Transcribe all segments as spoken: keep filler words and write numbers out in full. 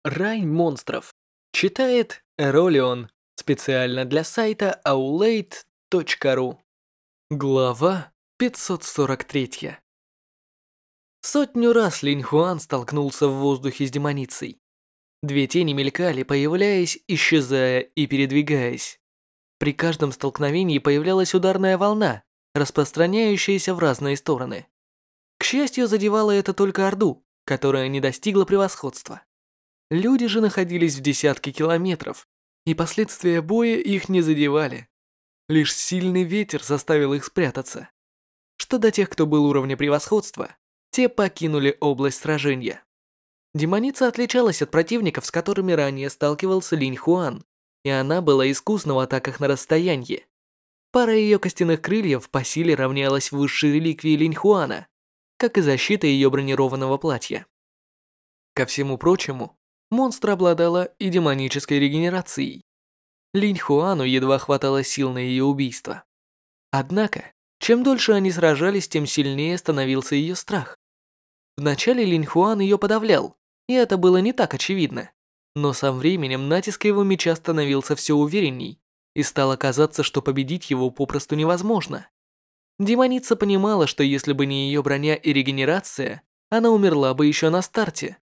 Рай монстров. Читает Эролион. Специально для сайта аулейт точка ру. Глава пятьсот сорок три. Сотню раз Линь Хуан столкнулся в воздухе с демоницей. Две тени мелькали, появляясь, исчезая и передвигаясь. При каждом столкновении появлялась ударная волна, распространяющаяся в разные стороны. К счастью, задевало это только Орду, которая не достигла превосходства. Люди же находились в десятке километров, и последствия боя их не задевали. Лишь сильный ветер заставил их спрятаться. Что до тех, кто был уровня превосходства, те покинули область сражения. Демоница отличалась от противников, с которыми ранее сталкивался Линь Хуан, и она была искусна в атаках на расстоянии. Пара ее костяных крыльев по силе равнялась высшей реликвии Линь Хуана, как и защита ее бронированного платья. Ко всему прочему, монстр обладала и демонической регенерацией. Линь Хуану едва хватало сил на ее убийство. Однако, чем дольше они сражались, тем сильнее становился ее страх. Вначале Линь Хуан ее подавлял, и это было не так очевидно. Но со временем натиск его меча становился все уверенней, и стало казаться, что победить его попросту невозможно. Демоница понимала, что если бы не ее броня и регенерация, она умерла бы еще на старте.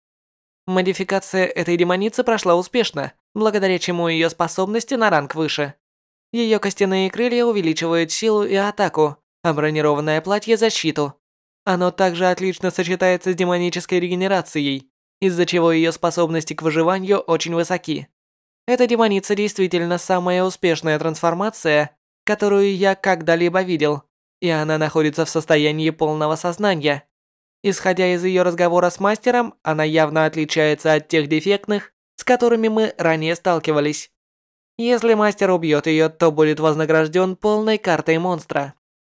Модификация этой демоницы прошла успешно, благодаря чему ее способности на ранг выше. Ее костяные крылья увеличивают силу и атаку, а бронированное платье – защиту. Оно также отлично сочетается с демонической регенерацией, из-за чего ее способности к выживанию очень высоки. Эта демоница действительно самая успешная трансформация, которую я когда-либо видел, и она находится в состоянии полного сознания. Исходя из ее разговора с мастером, она явно отличается от тех дефектных, с которыми мы ранее сталкивались. Если мастер убьет ее, то будет вознагражден полной картой монстра.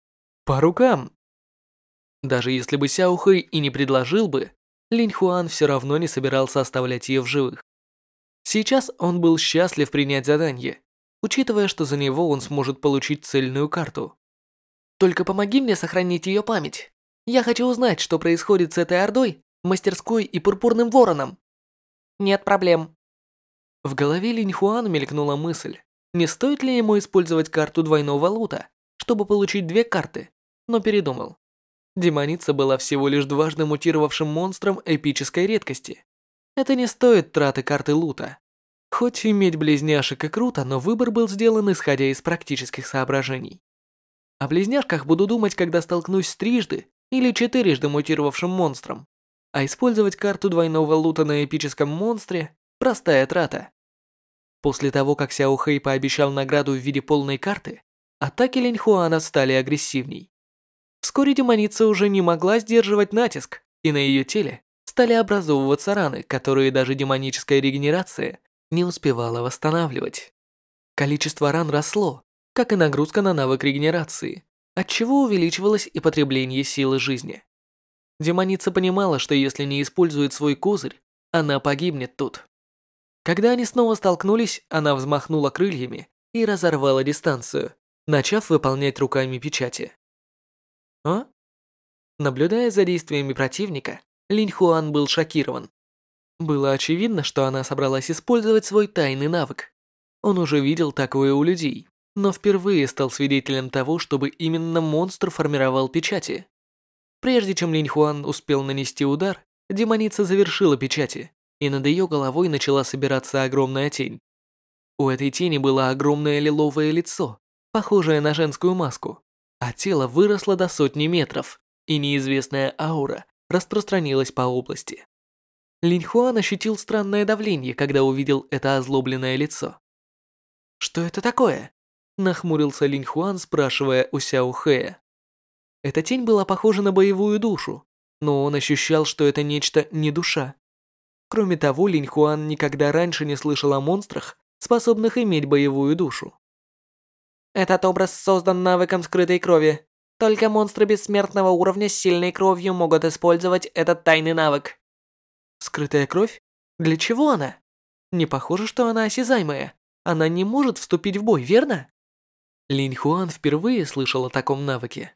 По рукам. Даже если бы Сяо Хэй и не предложил бы, Линь Хуан все равно не собирался оставлять ее в живых. Сейчас он был счастлив принять задание, учитывая, что за него он сможет получить цельную карту. Только помоги мне сохранить ее память. Я хочу узнать, что происходит с этой ордой, мастерской и пурпурным вороном. Нет проблем. В голове Линь Хуана мелькнула мысль, не стоит ли ему использовать карту двойного лута, чтобы получить две карты, но передумал. Демоница была всего лишь дважды мутировавшим монстром эпической редкости. Это не стоит траты карты лута. Хоть иметь близняшек и круто, но выбор был сделан исходя из практических соображений. О близняшках буду думать, когда столкнусь с трижды или четырежды мутировавшим монстром, а использовать карту двойного лута на эпическом монстре – простая трата. После того, как Сяо Хэй пообещал награду в виде полной карты, атаки Линь Хуана стали агрессивней. Вскоре демоница уже не могла сдерживать натиск, и на ее теле стали образовываться раны, которые даже демоническая регенерация не успевала восстанавливать. Количество ран росло, как и нагрузка на навык регенерации, отчего увеличивалось и потребление силы жизни. Демоница понимала, что если не использует свой козырь, она погибнет тут. Когда они снова столкнулись, она взмахнула крыльями и разорвала дистанцию, начав выполнять руками печати. А? Наблюдая за действиями противника, Линь Хуан был шокирован. Было очевидно, что она собралась использовать свой тайный навык. Он уже видел такое у людей, но впервые стал свидетелем того, чтобы именно монстр формировал печати. Прежде чем Линь Хуан успел нанести удар, демоница завершила печати, и над ее головой начала собираться огромная тень. У этой тени было огромное лиловое лицо, похожее на женскую маску, а тело выросло до сотни метров, и неизвестная аура распространилась по области. Линь Хуан ощутил странное давление, когда увидел это озлобленное лицо. «Что это такое?» – нахмурился Линь Хуан, спрашивая у Сяо Хэя. Эта тень была похожа на боевую душу, но он ощущал, что это нечто не душа. Кроме того, Линь Хуан никогда раньше не слышал о монстрах, способных иметь боевую душу. Этот образ создан навыком скрытой крови. Только монстры бессмертного уровня с сильной кровью могут использовать этот тайный навык. Скрытая кровь? Для чего она? Не похоже, что она осязаемая. Она не может вступить в бой, верно? Линь Хуан впервые слышал о таком навыке.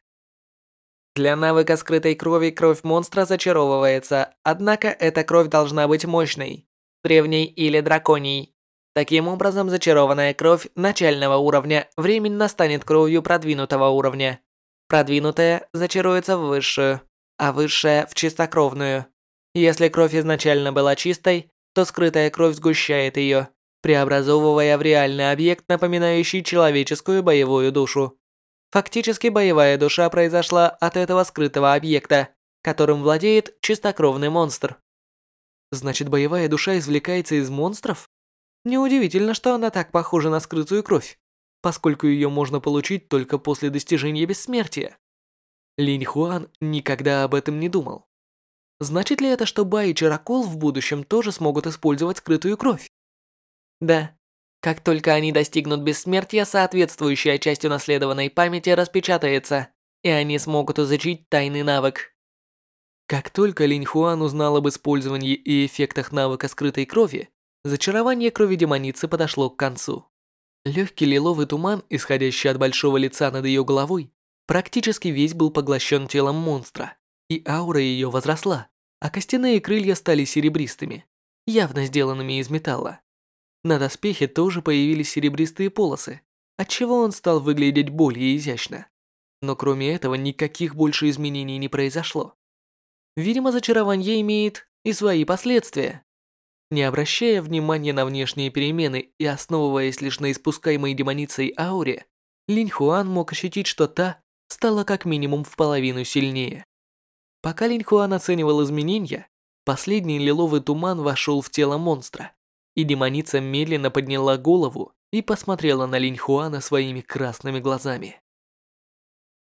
Для навыка скрытой крови кровь монстра зачаровывается, однако эта кровь должна быть мощной. древней или драконий. Таким образом, зачарованная кровь начального уровня временно станет кровью продвинутого уровня. Продвинутая зачаруется в высшую, а высшая в чистокровную. Если кровь изначально была чистой, то скрытая кровь сгущает ее, преобразовывая в реальный объект, напоминающий человеческую боевую душу. Фактически боевая душа произошла от этого скрытого объекта, которым владеет чистокровный монстр. Значит, боевая душа извлекается из монстров? Неудивительно, что она так похожа на скрытую кровь, поскольку ее можно получить только после достижения бессмертия. Линь Хуан никогда об этом не думал. Значит ли это, что Бай и Чарокол в будущем тоже смогут использовать скрытую кровь? Да. Как только они достигнут бессмертия, соответствующая часть унаследованной памяти распечатается, и они смогут изучить тайный навык. Как только Линь Хуан узнал об использовании и эффектах навыка скрытой крови, зачарование крови демоницы подошло к концу. Легкий лиловый туман, исходящий от большого лица над ее головой, практически весь был поглощен телом монстра, и аура ее возросла, а костяные крылья стали серебристыми, явно сделанными из металла. На доспехе тоже появились серебристые полосы, отчего он стал выглядеть более изящно. Но кроме этого никаких больше изменений не произошло. Видимо, зачарование имеет и свои последствия. Не обращая внимания на внешние перемены и основываясь лишь на испускаемой демоницей ауре, Линь Хуан мог ощутить, что та стала как минимум в половину сильнее. Пока Линь Хуан оценивал изменения, последний лиловый туман вошел в тело монстра, и демоница медленно подняла голову и посмотрела на Линь Хуана своими красными глазами.